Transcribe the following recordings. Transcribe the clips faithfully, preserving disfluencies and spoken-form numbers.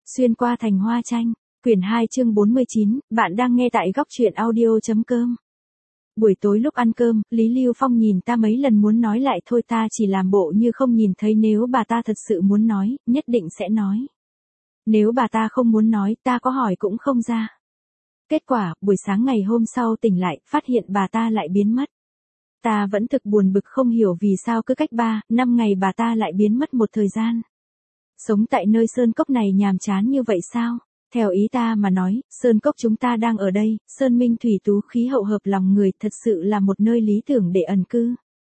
Xuyên qua thành hoa tranh, quyển hai chương bốn mươi chín, bạn đang nghe tại góc truyện audio.com. Buổi tối lúc ăn cơm, Lý Lưu Phong nhìn ta mấy lần muốn nói lại thôi, ta chỉ làm bộ như không nhìn thấy, nếu bà ta thật sự muốn nói, nhất định sẽ nói. Nếu bà ta không muốn nói, ta có hỏi cũng không ra. Kết quả, buổi sáng ngày hôm sau tỉnh lại, phát hiện bà ta lại biến mất. Ta vẫn thực buồn bực không hiểu vì sao cứ cách ba, năm ngày bà ta lại biến mất một thời gian. Sống tại nơi sơn cốc này nhàm chán như vậy sao? Theo ý ta mà nói, sơn cốc chúng ta đang ở đây, sơn minh thủy tú, khí hậu hợp lòng người, thật sự là một nơi lý tưởng để ẩn cư.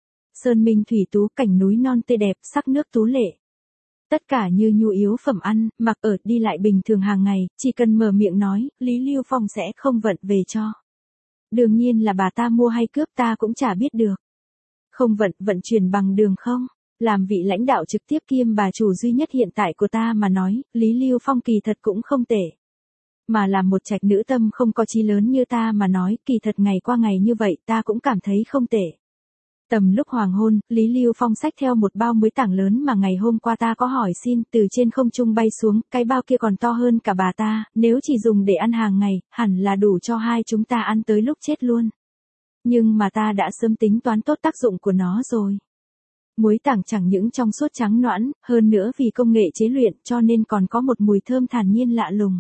Sơn minh thủy tú, cảnh núi non tươi đẹp, sắc nước tú lệ. Tất cả như nhu yếu phẩm ăn, mặc ở, đi lại bình thường hàng ngày, chỉ cần mở miệng nói, Lý Lưu Phong sẽ không vận về cho. Đương nhiên là bà ta mua hay cướp ta cũng chả biết được. Không vận, vận chuyển bằng đường không? Làm vị lãnh đạo trực tiếp kiêm bà chủ duy nhất hiện tại của ta mà nói, Lý Lưu Phong kỳ thật cũng không tệ. Mà là một trạch nữ tâm không có chí lớn như ta mà nói, kỳ thật ngày qua ngày như vậy ta cũng cảm thấy không tệ. Tầm lúc hoàng hôn, Lý Lưu Phong xách theo một bao muối tảng lớn mà ngày hôm qua ta có hỏi xin, từ trên không trung bay xuống, cái bao kia còn to hơn cả bà ta, nếu chỉ dùng để ăn hàng ngày, hẳn là đủ cho hai chúng ta ăn tới lúc chết luôn. Nhưng mà ta đã sớm tính toán tốt tác dụng của nó rồi. Muối tảng chẳng những trong suốt trắng nõn, hơn nữa vì công nghệ chế luyện cho nên còn có một mùi thơm thản nhiên lạ lùng.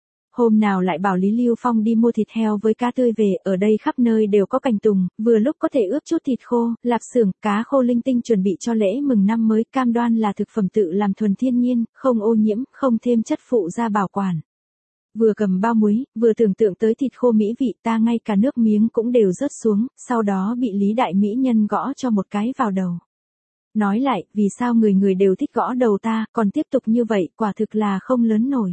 Hôm nào lại bảo Lý Lưu Phong đi mua thịt heo với cá tươi về, ở đây khắp nơi đều có cành tùng, vừa lúc có thể ướp chút thịt khô, lạp xưởng, cá khô linh tinh chuẩn bị cho lễ mừng năm mới, cam đoan là thực phẩm tự làm thuần thiên nhiên, không ô nhiễm, không thêm chất phụ gia bảo quản. Vừa cầm bao muối, vừa tưởng tượng tới thịt khô mỹ vị, ta ngay cả nước miếng cũng đều rớt xuống, sau đó bị Lý đại mỹ nhân gõ cho một cái vào đầu. Nói lại, vì sao người người đều thích gõ đầu ta, còn tiếp tục như vậy, quả thực là không lớn nổi.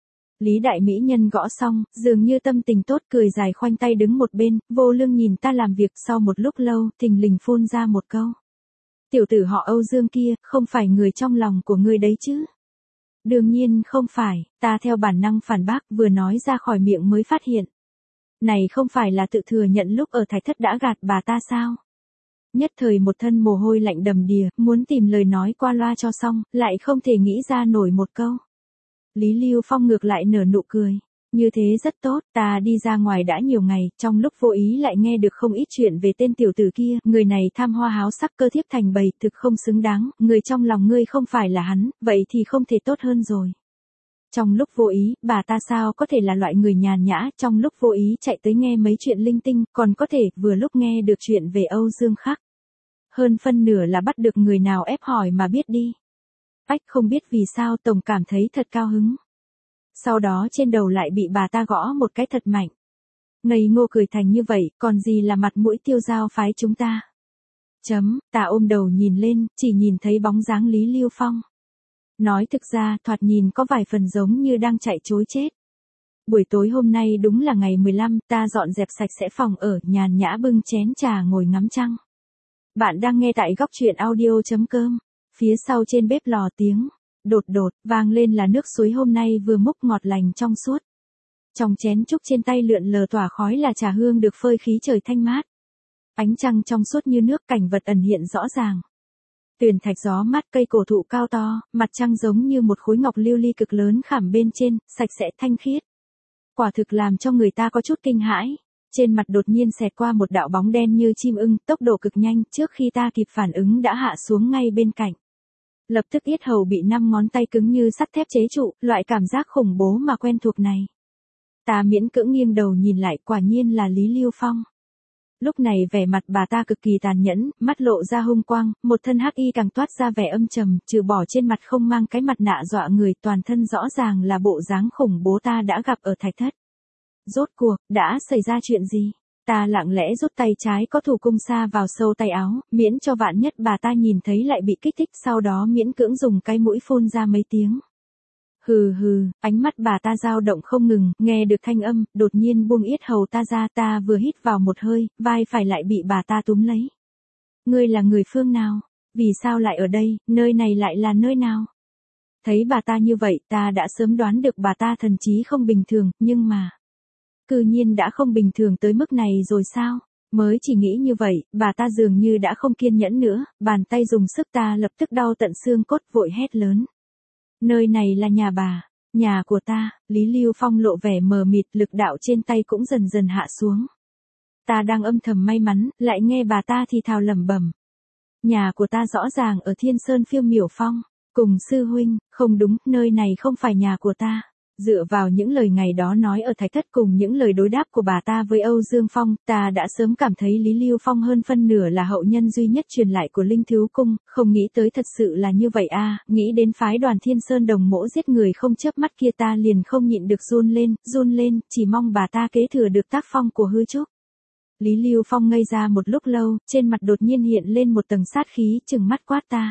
Lý đại mỹ nhân gõ xong, dường như tâm tình tốt, cười dài khoanh tay đứng một bên, vô lương nhìn ta làm việc, sau một lúc lâu, thình lình phun ra một câu. Tiểu tử họ Âu Dương kia, không phải người trong lòng của ngươi đấy chứ? Đương nhiên không phải, ta theo bản năng phản bác, vừa nói ra khỏi miệng mới phát hiện. Này không phải là tự thừa nhận lúc ở Thạch Thất đã gạt bà ta sao? Nhất thời một thân mồ hôi lạnh đầm đìa, muốn tìm lời nói qua loa cho xong, lại không thể nghĩ ra nổi một câu. Lý Lưu Phong ngược lại nở nụ cười. Như thế rất tốt, ta đi ra ngoài đã nhiều ngày, trong lúc vô ý lại nghe được không ít chuyện về tên tiểu tử kia, người này tham hoa háo sắc, cơ thiếp thành bầy, thực không xứng đáng, người trong lòng ngươi không phải là hắn, vậy thì không thể tốt hơn rồi. Trong lúc vô ý, bà ta sao có thể là loại người nhàn nhã, trong lúc vô ý chạy tới nghe mấy chuyện linh tinh, còn có thể vừa lúc nghe được chuyện về Âu Dương Khắc. Hơn phân nửa là bắt được người nào ép hỏi mà biết đi. Ách, không biết vì sao tổng cảm thấy thật cao hứng. Sau đó trên đầu lại bị bà ta gõ một cái thật mạnh. Ngây ngô cười thành như vậy, còn gì là mặt mũi tiêu giao phái chúng ta. Chấm, ta ôm đầu nhìn lên, chỉ nhìn thấy bóng dáng Lý Lưu Phong. Nói thực ra, thoạt nhìn có vài phần giống như đang chạy trối chết. Buổi tối hôm nay đúng là ngày mười lăm, ta dọn dẹp sạch sẽ phòng ở, nhàn nhã bưng chén trà ngồi ngắm trăng. Bạn đang nghe tại góc truyện audio.com. Phía sau trên bếp lò tiếng đột đột vang lên là nước suối hôm nay vừa múc ngọt lành trong suốt. Trong chén trúc trên tay lượn lờ tỏa khói là trà hương được phơi khí trời thanh mát. Ánh trăng trong suốt như nước, cảnh vật ẩn hiện rõ ràng. Tuyền thạch gió mát, cây cổ thụ cao to, mặt trăng giống như một khối ngọc lưu ly cực lớn khảm bên trên, sạch sẽ thanh khiết. Quả thực làm cho người ta có chút kinh hãi. Trên mặt đột nhiên xẹt qua một đạo bóng đen như chim ưng, tốc độ cực nhanh, trước khi ta kịp phản ứng đã hạ xuống ngay bên cạnh. Lập tức yết hầu bị năm ngón tay cứng như sắt thép chế trụ, loại cảm giác khủng bố mà quen thuộc này. Ta miễn cưỡng nghiêng đầu nhìn lại, quả nhiên là Lý Lưu Phong. Lúc này vẻ mặt bà ta cực kỳ tàn nhẫn, mắt lộ ra hung quang, một thân hắc y càng toát ra vẻ âm trầm, trừ bỏ trên mặt không mang cái mặt nạ dọa người, toàn thân rõ ràng là bộ dáng khủng bố ta đã gặp ở Thạch Thất. Rốt cuộc, đã xảy ra chuyện gì? Ta lặng lẽ rút tay trái có thủ cung sa vào sâu tay áo, miễn cho vạn nhất bà ta nhìn thấy lại bị kích thích, sau đó miễn cưỡng dùng cái mũi phun ra mấy tiếng. Hừ hừ, ánh mắt bà ta dao động không ngừng, nghe được thanh âm, đột nhiên buông yết hầu ta ra, ta vừa hít vào một hơi, vai phải lại bị bà ta túm lấy. Ngươi là người phương nào? Vì sao lại ở đây, nơi này lại là nơi nào? Thấy bà ta như vậy, ta đã sớm đoán được bà ta thần trí không bình thường, nhưng mà... Cư nhiên đã không bình thường tới mức này rồi sao? Mới chỉ nghĩ như vậy, bà ta dường như đã không kiên nhẫn nữa, bàn tay dùng sức ta lập tức đau tận xương cốt, vội hét lớn. Nơi này là nhà bà. Nhà của ta, Lý Lưu Phong lộ vẻ mờ mịt, lực đạo trên tay cũng dần dần hạ xuống. Ta đang âm thầm may mắn, lại nghe bà ta thì thào lẩm bẩm. Nhà của ta rõ ràng ở Thiên Sơn Phiêu Miểu Phong, cùng sư huynh, không đúng, nơi này không phải nhà của ta. Dựa vào những lời ngày đó nói ở Thạch Thất cùng những lời đối đáp của bà ta với Âu Dương Phong, ta đã sớm cảm thấy Lý Lưu Phong hơn phân nửa là hậu nhân duy nhất truyền lại của Linh Thiếu Cung, không nghĩ tới thật sự là như vậy a. Nghĩ đến phái đoàn Thiên Sơn Đồng Mỗ giết người không chớp mắt kia ta liền không nhịn được run lên, run lên, chỉ mong bà ta kế thừa được tác phong của Hư Trúc. Lý Lưu Phong ngây ra một lúc lâu, trên mặt đột nhiên hiện lên một tầng sát khí, trừng mắt quát ta.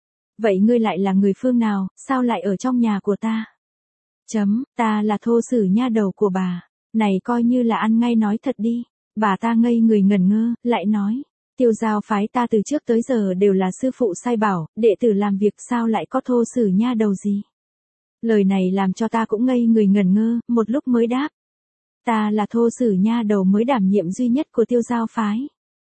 Vậy ngươi lại là người phương nào, sao lại ở trong nhà của ta? Chấm, ta là thô sử nha đầu của bà. Này coi như là ăn ngay nói thật đi. Bà ta ngây người ngẩn ngơ, lại nói. Tiêu giao phái ta từ trước tới giờ đều là sư phụ sai bảo, đệ tử làm việc sao lại có thô sử nha đầu gì. Lời này làm cho ta cũng ngây người ngẩn ngơ, một lúc mới đáp. Ta là thô sử nha đầu mới đảm nhiệm duy nhất của tiêu giao phái.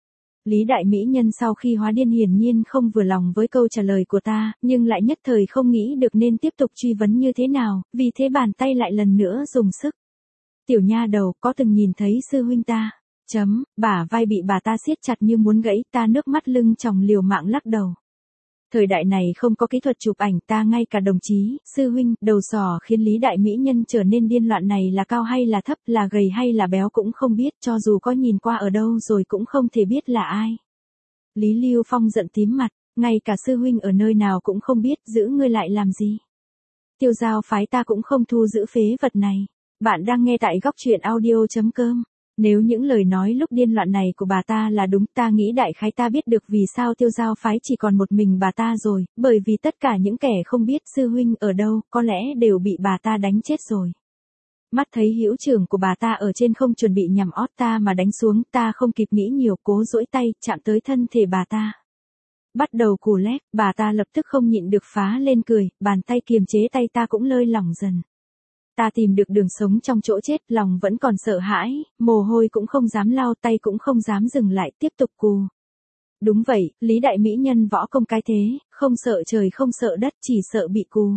Lý đại mỹ nhân sau khi hóa điên hiển nhiên không vừa lòng với câu trả lời của ta, nhưng lại nhất thời không nghĩ được nên tiếp tục truy vấn như thế nào, vì thế bàn tay lại lần nữa dùng sức. Tiểu nha đầu, có từng nhìn thấy sư huynh ta? Chấm, bả vai bị bà ta siết chặt như muốn gãy, ta nước mắt lưng tròng liều mạng lắc đầu. Thời đại này không có kỹ thuật chụp ảnh, ta ngay cả đồng chí, sư huynh, đầu sỏ khiến Lý đại mỹ nhân trở nên điên loạn này là cao hay là thấp, là gầy hay là béo cũng không biết, cho dù có nhìn qua ở đâu rồi cũng không thể biết là ai. Lý Lưu Phong giận tím mặt, ngay cả sư huynh ở nơi nào cũng không biết, giữ ngươi lại làm gì. Tiêu giao phái ta cũng không thu giữ phế vật này. Bạn đang nghe tại góc truyện audio chấm com. Nếu những lời nói lúc điên loạn này của bà ta là đúng, ta nghĩ đại khái ta biết được vì sao tiêu giao phái chỉ còn một mình bà ta rồi, bởi vì tất cả những kẻ không biết sư huynh ở đâu, có lẽ đều bị bà ta đánh chết rồi. Mắt thấy hữu trưởng của bà ta ở trên không chuẩn bị nhằm ót ta mà đánh xuống, ta không kịp nghĩ nhiều, cố duỗi tay, chạm tới thân thể bà ta. Bắt đầu cù lét, bà ta lập tức không nhịn được phá lên cười, bàn tay kiềm chế tay ta cũng lơi lỏng dần. Ta tìm được đường sống trong chỗ chết, lòng vẫn còn sợ hãi, mồ hôi cũng không dám lau, tay cũng không dám dừng lại, tiếp tục cù. Đúng vậy, Lý đại mỹ nhân võ công cái thế, không sợ trời không sợ đất, chỉ sợ bị cù.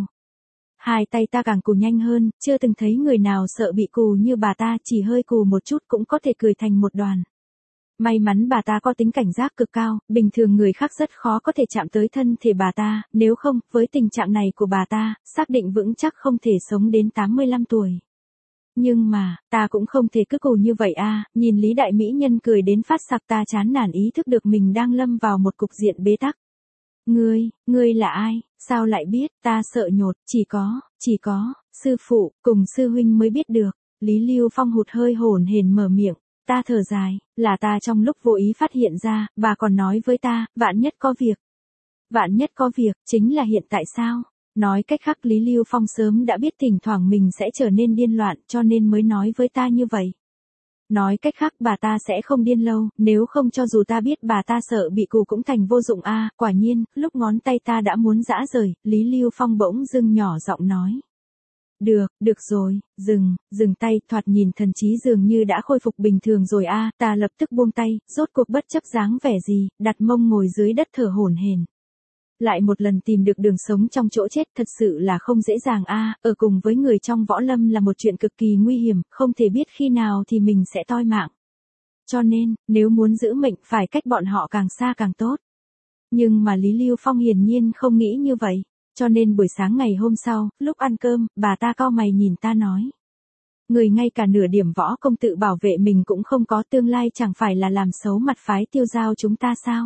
Hai tay ta càng cù nhanh hơn, chưa từng thấy người nào sợ bị cù như bà ta, chỉ hơi cù một chút cũng có thể cười thành một đoàn. May mắn bà ta có tính cảnh giác cực cao, bình thường người khác rất khó có thể chạm tới thân thể bà ta, nếu không, với tình trạng này của bà ta, xác định vững chắc không thể sống đến tám mươi lăm tuổi. Nhưng mà, ta cũng không thể cứ cù như vậy a. Nhìn Lý đại mỹ nhân cười đến phát sặc, ta chán nản ý thức được mình đang lâm vào một cục diện bế tắc. Ngươi, ngươi là ai, sao lại biết, ta sợ nhột, chỉ có, chỉ có, sư phụ, cùng sư huynh mới biết được. Lý Lưu Phong hụt hơi hổn hển mở miệng. Ta thở dài, là ta trong lúc vô ý phát hiện ra, bà còn nói với ta, vạn nhất có việc. Vạn nhất có việc, chính là hiện tại sao? Nói cách khác Lý Lưu Phong sớm đã biết thỉnh thoảng mình sẽ trở nên điên loạn, cho nên mới nói với ta như vậy. Nói cách khác bà ta sẽ không điên lâu, nếu không cho dù ta biết bà ta sợ bị cù cũng thành vô dụng a. Quả nhiên, lúc ngón tay ta đã muốn giã rời, Lý Lưu Phong bỗng dưng nhỏ giọng nói. Được, được rồi, dừng, dừng tay, thoạt nhìn thần trí dường như đã khôi phục bình thường rồi a. Ta lập tức buông tay, rốt cuộc bất chấp dáng vẻ gì, đặt mông ngồi dưới đất thở hổn hển. Lại một lần tìm được đường sống trong chỗ chết thật sự là không dễ dàng a. Ở cùng với người trong võ lâm là một chuyện cực kỳ nguy hiểm, không thể biết khi nào thì mình sẽ toi mạng. Cho nên, nếu muốn giữ mệnh phải cách bọn họ càng xa càng tốt. Nhưng mà Lý Lưu Phong hiển nhiên không nghĩ như vậy. Cho nên buổi sáng ngày hôm sau, lúc ăn cơm, bà ta cau mày nhìn ta nói. Người ngay cả nửa điểm võ công tự bảo vệ mình cũng không có, tương lai chẳng phải là làm xấu mặt phái tiêu giao chúng ta sao?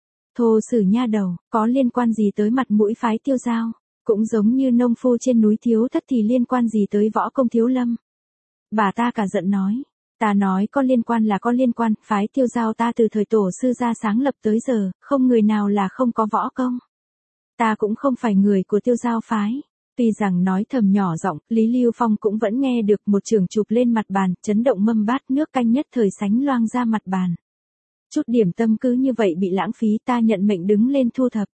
Thô sử nha đầu, có liên quan gì tới mặt mũi phái tiêu giao? Cũng giống như nông phu trên núi thiếu thất thì liên quan gì tới võ công thiếu lâm? Bà ta cả giận nói. Ta nói có liên quan là có liên quan, phái tiêu giao ta từ thời tổ sư ra sáng lập tới giờ, không người nào là không có võ công. Ta cũng không phải người của tiêu giao phái. Tuy rằng nói thầm nhỏ giọng, Lý Lưu Phong cũng vẫn nghe được, một chưởng chụp lên mặt bàn, chấn động mâm bát nước canh nhất thời sánh loang ra mặt bàn. Chút điểm tâm cứ như vậy bị lãng phí, ta nhận mệnh đứng lên thu thập.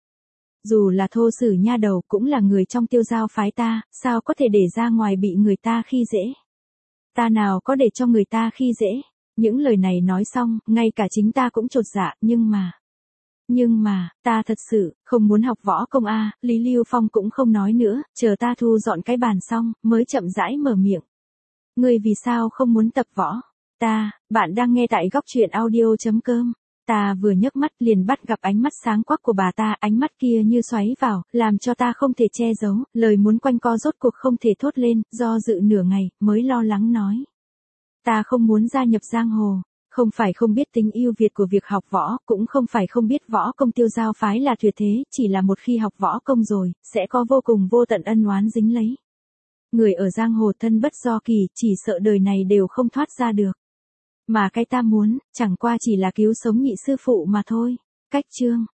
Dù là thô sử nha đầu cũng là người trong tiêu giao phái ta, sao có thể để ra ngoài bị người ta khi dễ. Ta nào có để cho người ta khi dễ. Những lời này nói xong, ngay cả chính ta cũng chột dạ, nhưng mà... Nhưng mà, ta thật sự, không muốn học võ công a. Lý Lưu Phong cũng không nói nữa, chờ ta thu dọn cái bàn xong, mới chậm rãi mở miệng. Ngươi vì sao không muốn tập võ? Ta, bạn đang nghe tại góc truyện audio.com. Ta vừa nhấc mắt liền bắt gặp ánh mắt sáng quắc của bà ta, ánh mắt kia như xoáy vào, làm cho ta không thể che giấu, lời muốn quanh co rốt cuộc không thể thốt lên, do dự nửa ngày, mới lo lắng nói. Ta không muốn gia nhập giang hồ. Không phải không biết tính ưu việt của việc học võ, cũng không phải không biết võ công Tiêu Giao phái là tuyệt thế, chỉ là một khi học võ công rồi, sẽ có vô cùng vô tận ân oán dính lấy. Người ở giang hồ thân bất do kỳ, chỉ sợ đời này đều không thoát ra được. Mà cái ta muốn, chẳng qua chỉ là cứu sống nhị sư phụ mà thôi. Cách chương